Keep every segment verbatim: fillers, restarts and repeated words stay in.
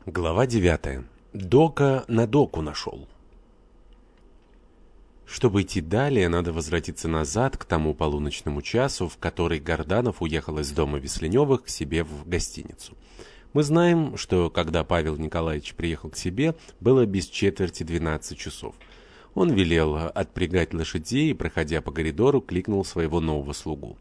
Глава девятая. Дока на доку нашел. Чтобы идти далее, надо возвратиться назад к тому полуночному часу, в который Горданов уехал из дома Весленевых к себе в гостиницу. Мы знаем, что когда Павел Николаевич приехал к себе, было без четверти двенадцать часов. Он велел отпрягать лошадей и, проходя по коридору, кликнул своего нового слугу.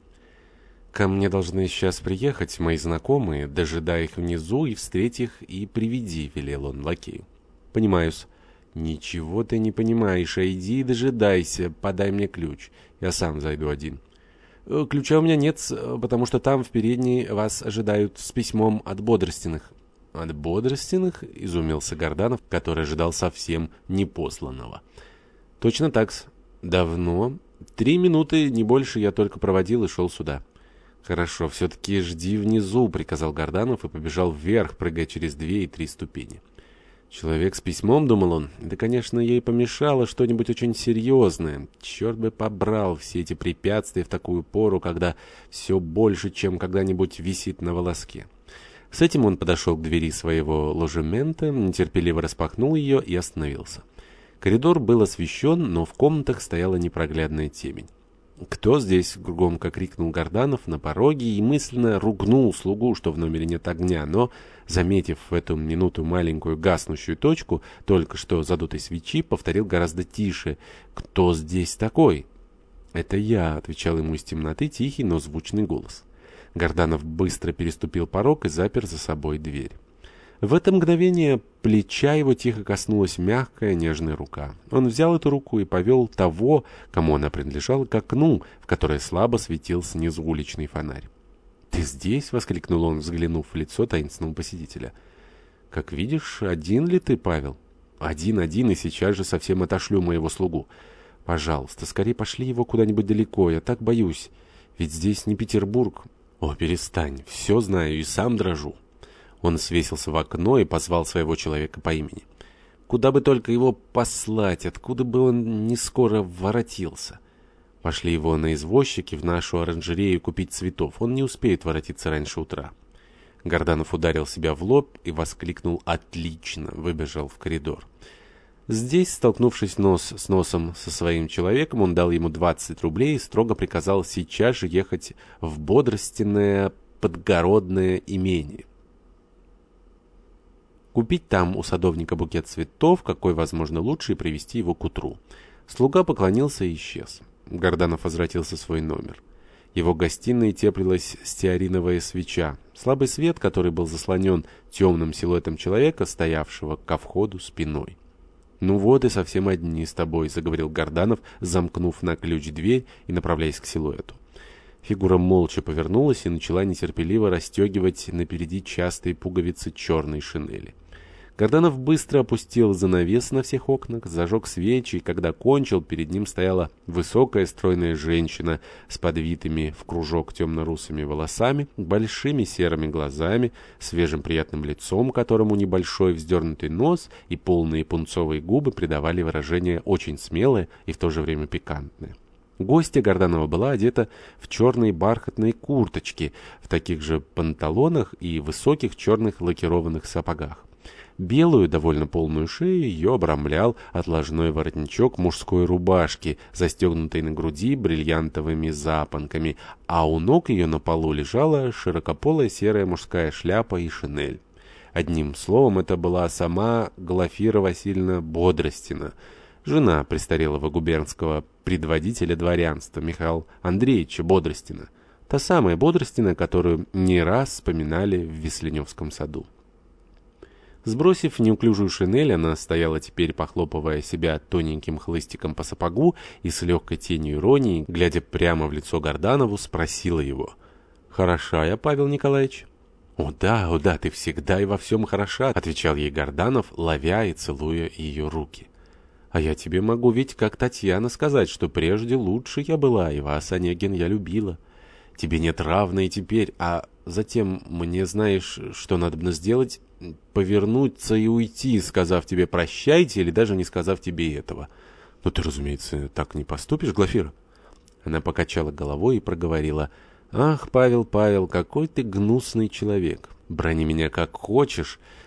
«Ко мне должны сейчас приехать мои знакомые, дожидай их внизу и встреть их и приведи», — велел он лакею. «Понимаю-с». «Ничего ты не понимаешь, а иди и дожидайся, подай мне ключ, я сам зайду один». «Ключа у меня нет, потому что там в передней вас ожидают с письмом от Бодростиных». «От Бодростиных?» — изумился Горданов, который ожидал совсем непосланного. «Точно так-с. Давно. Три минуты, не больше, я только проводил и шел сюда». «Хорошо, все-таки жди внизу», — приказал Горданов и побежал вверх, прыгая через две и три ступени. «Человек с письмом», — думал он, — «да, конечно, ей помешало что-нибудь очень серьезное. Черт бы побрал все эти препятствия в такую пору, когда все больше, чем когда-нибудь висит на волоске». С этим он подошел к двери своего ложемента, нетерпеливо распахнул ее и остановился. Коридор был освещен, но в комнатах стояла непроглядная темень. «Кто здесь?» — громко крикнул Горданов на пороге и мысленно ругнул слугу, что в номере нет огня, но, заметив в эту минуту маленькую гаснущую точку только что задутой свечи, повторил гораздо тише: «Кто здесь такой?» «Это я», — отвечал ему из темноты тихий, но звучный голос. Горданов быстро переступил порог и запер за собой дверь. В это мгновение плеча его тихо коснулась мягкая, нежная рука. Он взял эту руку и повел того, кому она принадлежала, к окну, в которое слабо светил снизу уличный фонарь. «Ты здесь?» — воскликнул он, взглянув в лицо таинственного посетителя. «Как видишь, один ли ты, Павел?» «Один-один, и сейчас же совсем отошлю моего слугу. Пожалуйста, скорее пошли его куда-нибудь далеко, я так боюсь, ведь здесь не Петербург». «О, перестань, все знаю и сам дрожу». Он свесился в окно и позвал своего человека по имени. Куда бы только его послать, откуда бы он не скоро воротился. Пошли его на извозчике в нашу оранжерею купить цветов. Он не успеет воротиться раньше утра. Горданов ударил себя в лоб и воскликнул «Отлично!», выбежал в коридор. Здесь, столкнувшись нос с носом со своим человеком, он дал ему двадцать рублей и строго приказал сейчас же ехать в Бодростиное подгородное имение. Купить там у садовника букет цветов, какой, возможно, лучше, и привезти его к утру. Слуга поклонился и исчез. Горданов возвратился в свой номер. Его гостиной теплилась стеариновая свеча. Слабый свет, который был заслонен темным силуэтом человека, стоявшего ко входу спиной. «Ну вот и совсем одни с тобой», — заговорил Горданов, замкнув на ключ дверь и направляясь к силуэту. Фигура молча повернулась и начала нетерпеливо расстегивать напереди частые пуговицы черной шинели. Горданов быстро опустил занавес на всех окнах, зажег свечи, и когда кончил, перед ним стояла высокая стройная женщина с подвитыми в кружок темно-русыми волосами, большими серыми глазами, свежим приятным лицом, которому небольшой вздернутый нос и полные пунцовые губы придавали выражение очень смелое и в то же время пикантное. Гостья Горданова была одета в черные бархатные курточки, в таких же панталонах и высоких черных лакированных сапогах. Белую, довольно полную шею ее обрамлял отложной воротничок мужской рубашки, застегнутой на груди бриллиантовыми запонками, а у ног ее на полу лежала широкополая серая мужская шляпа и шинель. Одним словом, это была сама Глафира Васильевна Бодростина, жена престарелого губернского предводителя дворянства Михаила Андреевича Бодростина, та самая Бодростина, которую не раз вспоминали в Весленевском саду. Сбросив неуклюжую шинель, она стояла теперь, похлопывая себя тоненьким хлыстиком по сапогу и с легкой тенью иронии, глядя прямо в лицо Горданову, спросила его: «Хороша я, Павел Николаевич?» «О да, о да, ты всегда и во всем хороша», — отвечал ей Горданов, ловя и целуя ее руки. «А я тебе могу ведь, как Татьяна, сказать, что прежде лучше я была, и вас, Онегин, я любила. Тебе нет равной теперь, а затем мне, знаешь, что надобно сделать? Повернуться и уйти, сказав тебе прощайте, или даже не сказав тебе этого. Но ты, разумеется, так не поступишь, Глафира?» Она покачала головой и проговорила: «Ах, Павел, Павел, какой ты гнусный человек! Брони меня как хочешь,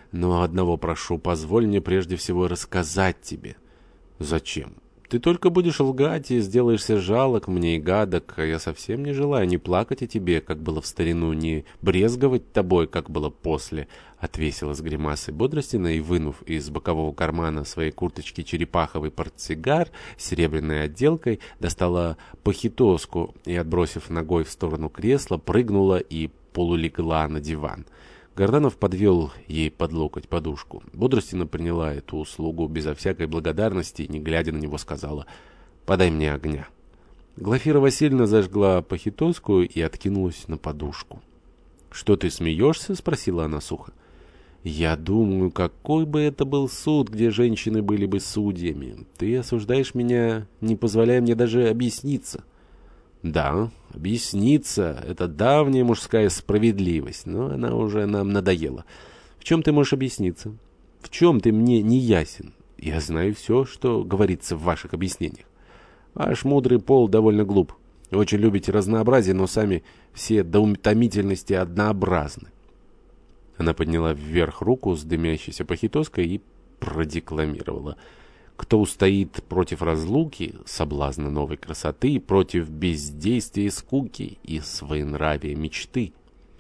Но одного прошу, позволь мне прежде всего рассказать тебе». «Зачем? Ты только будешь лгать и сделаешься жалок мне и гадок, а я совсем не желаю ни плакать о тебе, как было в старину, ни брезговать тобой, как было после», — отвесила с гримасой Бодростина и, вынув из бокового кармана своей курточки черепаховый портсигар с серебряной отделкой, достала похитоску и, отбросив ногой в сторону кресла, прыгнула и полулегла на диван. Горданов подвел ей под локоть подушку. Бодростина приняла эту услугу безо всякой благодарности и, не глядя на него, сказала: «Подай мне огня». Глафира Васильевна зажгла похитоску и откинулась на подушку. «Что ты смеешься?» — спросила она сухо. «Я думаю, какой бы это был суд, где женщины были бы судьями. Ты осуждаешь меня, не позволяя мне даже объясниться». «Да, объясниться — это давняя мужская справедливость, но она уже нам надоела. В чем ты можешь объясниться? В чем ты мне не ясен? Я знаю все, что говорится в ваших объяснениях. Ваш мудрый пол довольно глуп. Вы очень любите разнообразие, но сами все до утомительности однообразны». Она подняла вверх руку с дымящейся похитоской и продекламировала: «Кто устоит против разлуки, соблазна новой красоты, против бездействия и скуки и своенравия мечты».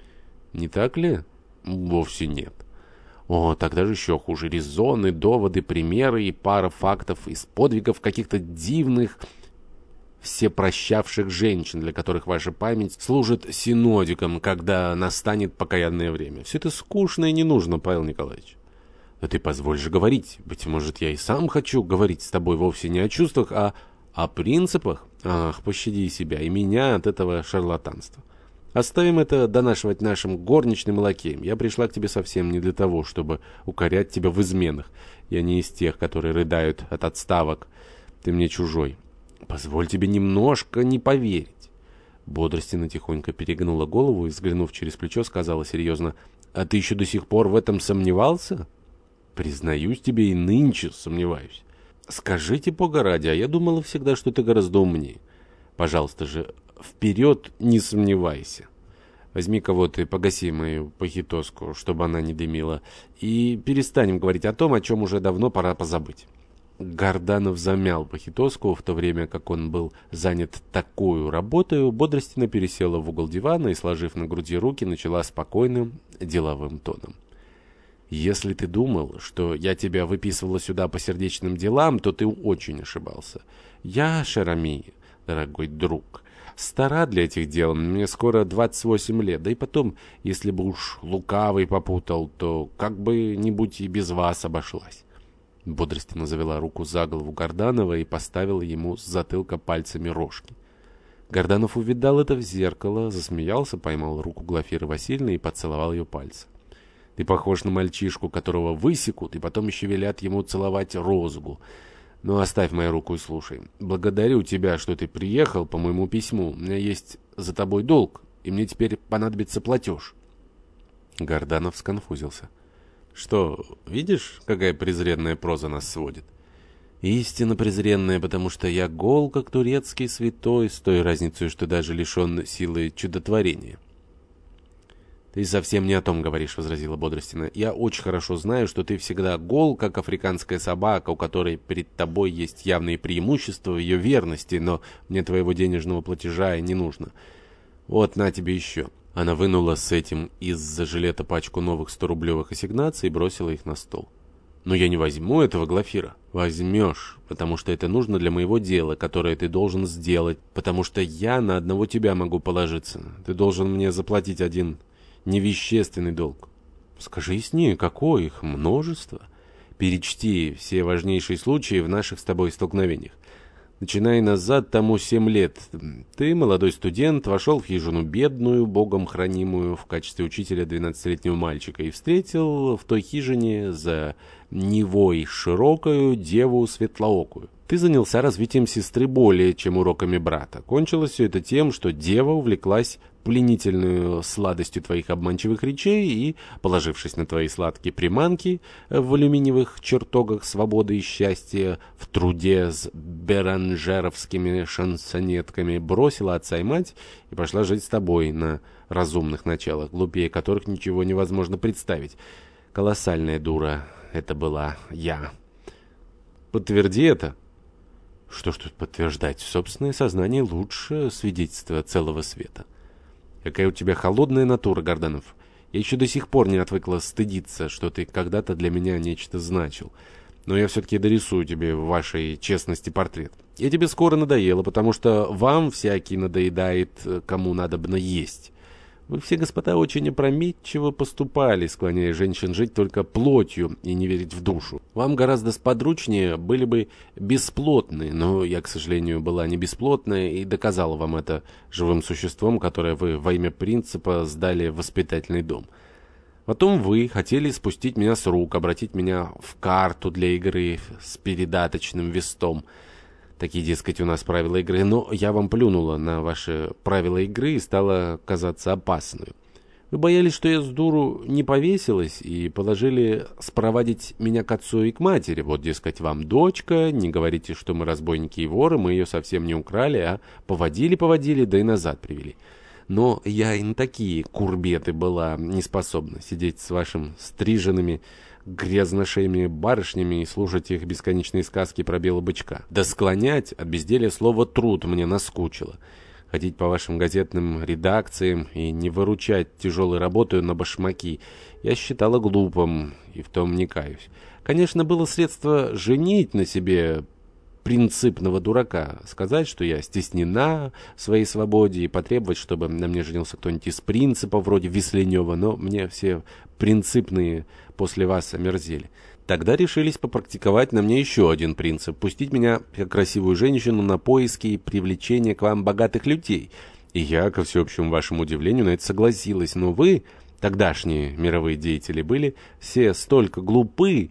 Не так ли? Вовсе нет. О, тогда же еще хуже. Резоны, доводы, примеры и пара фактов из подвигов каких-то дивных, всепрощавших женщин, для которых ваша память служит синодиком, когда настанет покаянное время. Все это скучно и не нужно, Павел Николаевич. «Да ты позволь же говорить. Быть может, я и сам хочу говорить с тобой вовсе не о чувствах, а о принципах. Ах, пощади себя и меня от этого шарлатанства. Оставим это донашивать нашим горничным и лакеям. Я пришла к тебе совсем не для того, чтобы укорять тебя в изменах. Я не из тех, которые рыдают от отставок. Ты мне чужой. Позволь тебе немножко не поверить». Бодростина тихонько перегнула голову и, взглянув через плечо, сказала серьезно: «А ты еще до сих пор в этом сомневался?» «Признаюсь тебе, и нынче сомневаюсь». «Скажите, Бога ради, а я думала всегда, что ты гораздо умнее. Пожалуйста же, вперед не сомневайся. Возьми-ка вот и погаси мою похитоску, чтобы она не дымила, и перестанем говорить о том, о чем уже давно пора позабыть». Горданов замял похитоску, в то время как он был занят такую работою. Бодростина пересела в угол дивана и, сложив на груди руки, начала спокойным деловым тоном: «Если ты думал, что я тебя выписывала сюда по сердечным делам, то ты очень ошибался. Я, Шерами, дорогой друг, стара для этих дел, мне скоро двадцать восемь лет, да и потом, если бы уж лукавый попутал, то как-бы-нибудь и без вас обошлась». Бодростина завела руку за голову Горданова и поставила ему с затылка пальцами рожки. Горданов увидал это в зеркало, засмеялся, поймал руку Глафиры Васильевны и поцеловал ее пальцы. «Ты похож на мальчишку, которого высекут, и потом еще велят ему целовать розгу. Ну, оставь мою руку и слушай. Благодарю тебя, что ты приехал по моему письму. У меня есть за тобой долг, и мне теперь понадобится платеж». Горданов сконфузился. «Что, видишь, какая презренная проза нас сводит?» «Истинно презренная, потому что я гол, как турецкий святой, с той разницей, что даже лишен силы чудотворения». «Ты совсем не о том говоришь», — возразила Бодростина. «Я очень хорошо знаю, что ты всегда гол, как африканская собака, у которой перед тобой есть явные преимущества в ее верности, но мне твоего денежного платежа и не нужно. Вот, на тебе еще». Она вынула с этим из-за жилета пачку новых сторублевых ассигнаций и бросила их на стол. «Но я не возьму этого, Глафира». «Возьмешь, потому что это нужно для моего дела, которое ты должен сделать, потому что я на одного тебя могу положиться. Ты должен мне заплатить один невещественный долг». «Скажи яснее, какой их множество? Перечти все важнейшие случаи в наших с тобой столкновениях. Начиная назад тому семь лет, ты, молодой студент, вошел в хижину бедную, богом хранимую в качестве учителя двенадцатилетнего мальчика и встретил в той хижине за Невой широкую деву светлоокую. Ты занялся развитием сестры более, чем уроками брата. Кончилось все это тем, что дева увлеклась пленительную сладостью твоих обманчивых речей и, положившись на твои сладкие приманки в алюминиевых чертогах свободы и счастья, в труде с беранжеровскими шансонетками, бросила отца и мать и пошла жить с тобой на разумных началах, глупее которых ничего невозможно представить. Колоссальная дура это была я. Подтверди это. Что ж тут подтверждать? Собственное сознание лучше свидетельства целого света. Какая у тебя холодная натура, Горданов. Я еще до сих пор не отвыкла стыдиться, что ты когда-то для меня нечто значил. Но я все-таки дорисую тебе в вашей честности портрет. Я тебе скоро надоела, потому что вам всякий надоедает, кому надобно есть. Вы все, господа, очень опрометчиво поступали, склоняя женщин жить только плотью и не верить в душу. Вам гораздо сподручнее были бы бесплотные, но я, к сожалению, была не бесплотная и доказала вам это живым существом, которое вы во имя принципа сдали в воспитательный дом. Потом вы хотели спустить меня с рук, обратить меня в карту для игры с передаточным вестом. Такие, дескать, у нас правила игры, но я вам плюнула на ваши правила игры и стала казаться опасной. Вы боялись, что я с дуру не повесилась, и положили спровадить меня к отцу и к матери. Вот, дескать, вам дочка, не говорите, что мы разбойники и воры, мы ее совсем не украли, а поводили-поводили, да и назад привели. Но я и на такие курбеты была не способна сидеть с вашими стриженными грязношеями барышнями и слушать их бесконечные сказки про белого бычка. Да склонять от безделия слово «труд» мне наскучило. Ходить по вашим газетным редакциям и не выручать тяжелой работой на башмаки я считала глупым и в том не каюсь. Конечно, было средство женить на себе принципного дурака, сказать, что я стеснена в своей свободе и потребовать, чтобы на мне женился кто-нибудь из принципов вроде Весленева, но мне все принципные после вас омерзели. Тогда решились попрактиковать на мне еще один принцип – пустить меня, как красивую женщину, на поиски и привлечение к вам богатых людей. И я, ко всеобщему вашему удивлению, на это согласилась. Но вы, тогдашние мировые деятели, были все столько глупы,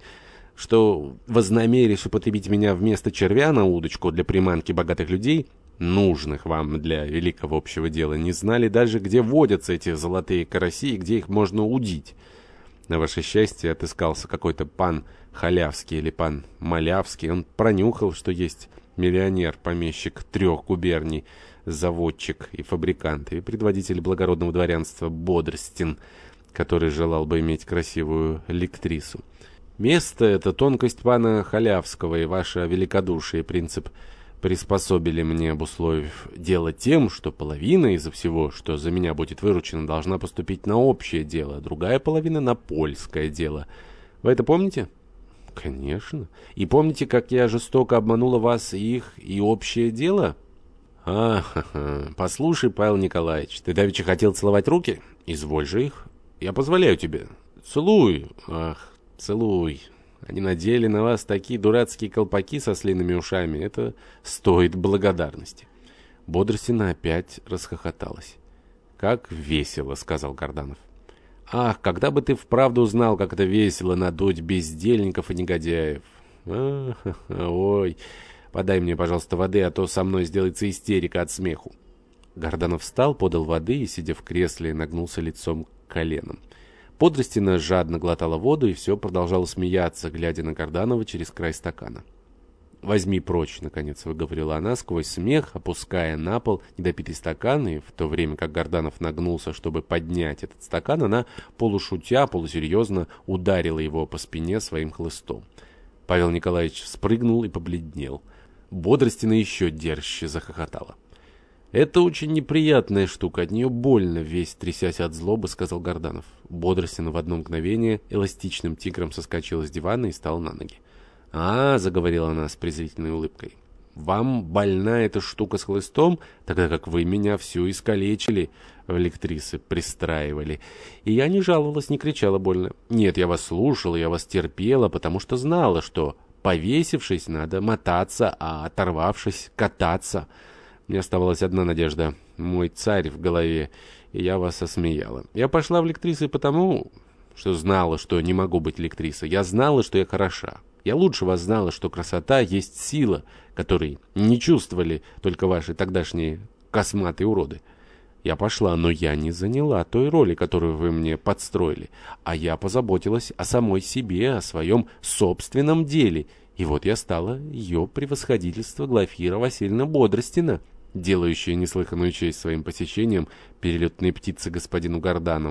что вознамерились употребить меня вместо червя на удочку для приманки богатых людей, нужных вам для великого общего дела, не знали даже, где водятся эти золотые караси и где их можно удить. На ваше счастье отыскался какой-то пан Халявский или пан Малявский. Он пронюхал, что есть миллионер, помещик трех губерний, заводчик и фабрикант, и предводитель благородного дворянства Бодрстин, который желал бы иметь красивую лектрису. Место — это тонкость пана Халявского и ваше великодушие, принцип, приспособили мне, обусловив дело тем, что половина из-за всего, что за меня будет выручено, должна поступить на общее дело, другая половина — на польское дело. Вы это помните? Конечно. И помните, как я жестоко обманула вас и их, и общее дело? А-ха-ха. Послушай, Павел Николаевич, ты давеча хотел целовать руки? Изволь же их. Я позволяю тебе. Целуй. Ах, целуй. Они надели на вас такие дурацкие колпаки со слиными ушами. Это стоит благодарности. Бодростина опять расхохоталась. «Как весело», — сказал Горданов. «Ах, когда бы ты вправду узнал, как это весело надуть бездельников и негодяев. Ах, ой, подай мне, пожалуйста, воды, а то со мной сделается истерика от смеху». Горданов встал, подал воды и, сидя в кресле, нагнулся лицом к коленам. Бодростина жадно глотала воду и все продолжала смеяться, глядя на Горданова через край стакана. «Возьми прочь», — наконец выговорила она сквозь смех, опуская на пол недопитый стакан, и в то время как Горданов нагнулся, чтобы поднять этот стакан, она, полушутя, полусерьезно ударила его по спине своим хлыстом. Павел Николаевич спрыгнул и побледнел. Бодростина еще дерзче захохотала. «Это очень неприятная штука, от нее больно», — весь трясясь от злобы, сказал Горданов. Бодростина в одно мгновение эластичным тигром соскочила с дивана и стала на ноги. «А, — заговорила она с презрительной улыбкой, — вам больна эта штука с хлыстом, тогда как вы меня всю искалечили, в электрисы пристраивали. И я не жаловалась, не кричала больно. Нет, я вас слушала, я вас терпела, потому что знала, что, повесившись, надо мотаться, а оторвавшись, кататься. Мне оставалась одна надежда — мой царь в голове, и я вас осмеяла. Я пошла в электрисы потому, что знала, что не могу быть электрисой. Я знала, что я хороша. Я лучше вас знала, что красота есть сила, которой не чувствовали только ваши тогдашние косматые уроды. Я пошла, но я не заняла той роли, которую вы мне подстроили, а я позаботилась о самой себе, о своем собственном деле. И вот я стала ее превосходительство Глафира Васильевна Бодростина, делающая неслыханную честь своим посещением перелетной птицы господину Горданову,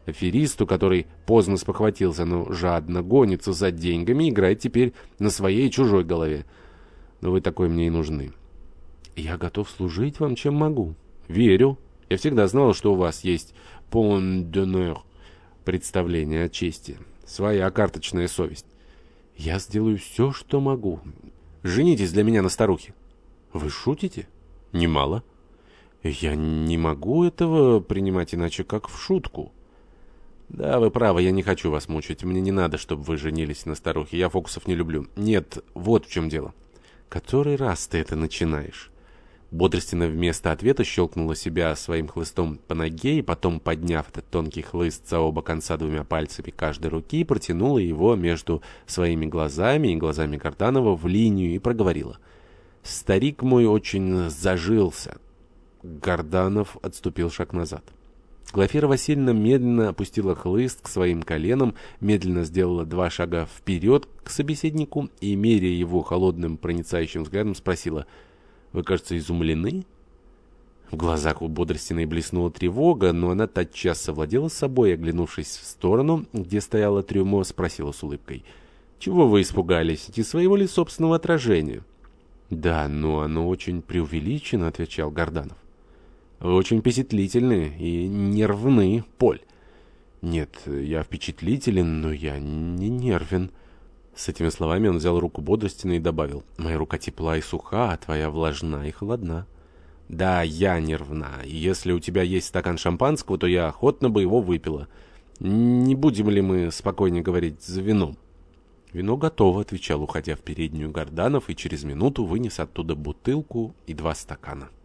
Аферисту, который поздно спохватился, но жадно гонится за деньгами, играет теперь на своей и чужой голове. Но вы такой мне и нужны. Я готов служить вам, чем могу. Верю. Я всегда знал, что у вас есть point d'honneur, представление о чести, своя карточная совесть. Я сделаю все, что могу. Женитесь для меня на старухе. Вы шутите? Немало. Я не могу этого принимать иначе, как в шутку. Да, вы правы, я не хочу вас мучить. Мне не надо, чтобы вы женились на старухе. Я фокусов не люблю. Нет, вот в чем дело. Который раз ты это начинаешь? Бодростина вместо ответа щелкнула себя своим хлыстом по ноге и потом, подняв этот тонкий хлыст за оба конца двумя пальцами каждой руки, протянула его между своими глазами и глазами Горданова в линию и проговорила. «Старик мой очень зажился». Горданов отступил шаг назад. Глафира Васильевна медленно опустила хлыст к своим коленам, медленно сделала два шага вперед к собеседнику и, меряя его холодным проницающим взглядом, спросила: «Вы, кажется, изумлены?» В глазах у Бодростиной блеснула тревога, но она тотчас совладела с собой и, оглянувшись в сторону, где стояла трюмо, спросила с улыбкой: «Чего вы испугались? Не своего ли собственного отражения?» «Да, но оно очень преувеличено», — отвечал Горданов. «Вы очень впечатлительны и нервны, Поль». «Нет, я впечатлителен, но я не нервен». С этими словами он взял руку Бодростина и добавил: «Моя рука тепла и суха, а твоя влажна и холодна». «Да, я нервна, и если у тебя есть стакан шампанского, то я охотно бы его выпила. Не будем ли мы спокойнее говорить за вином?» «Вино готово», — отвечал, уходя в переднюю Горданов, и через минуту вынес оттуда бутылку и два стакана.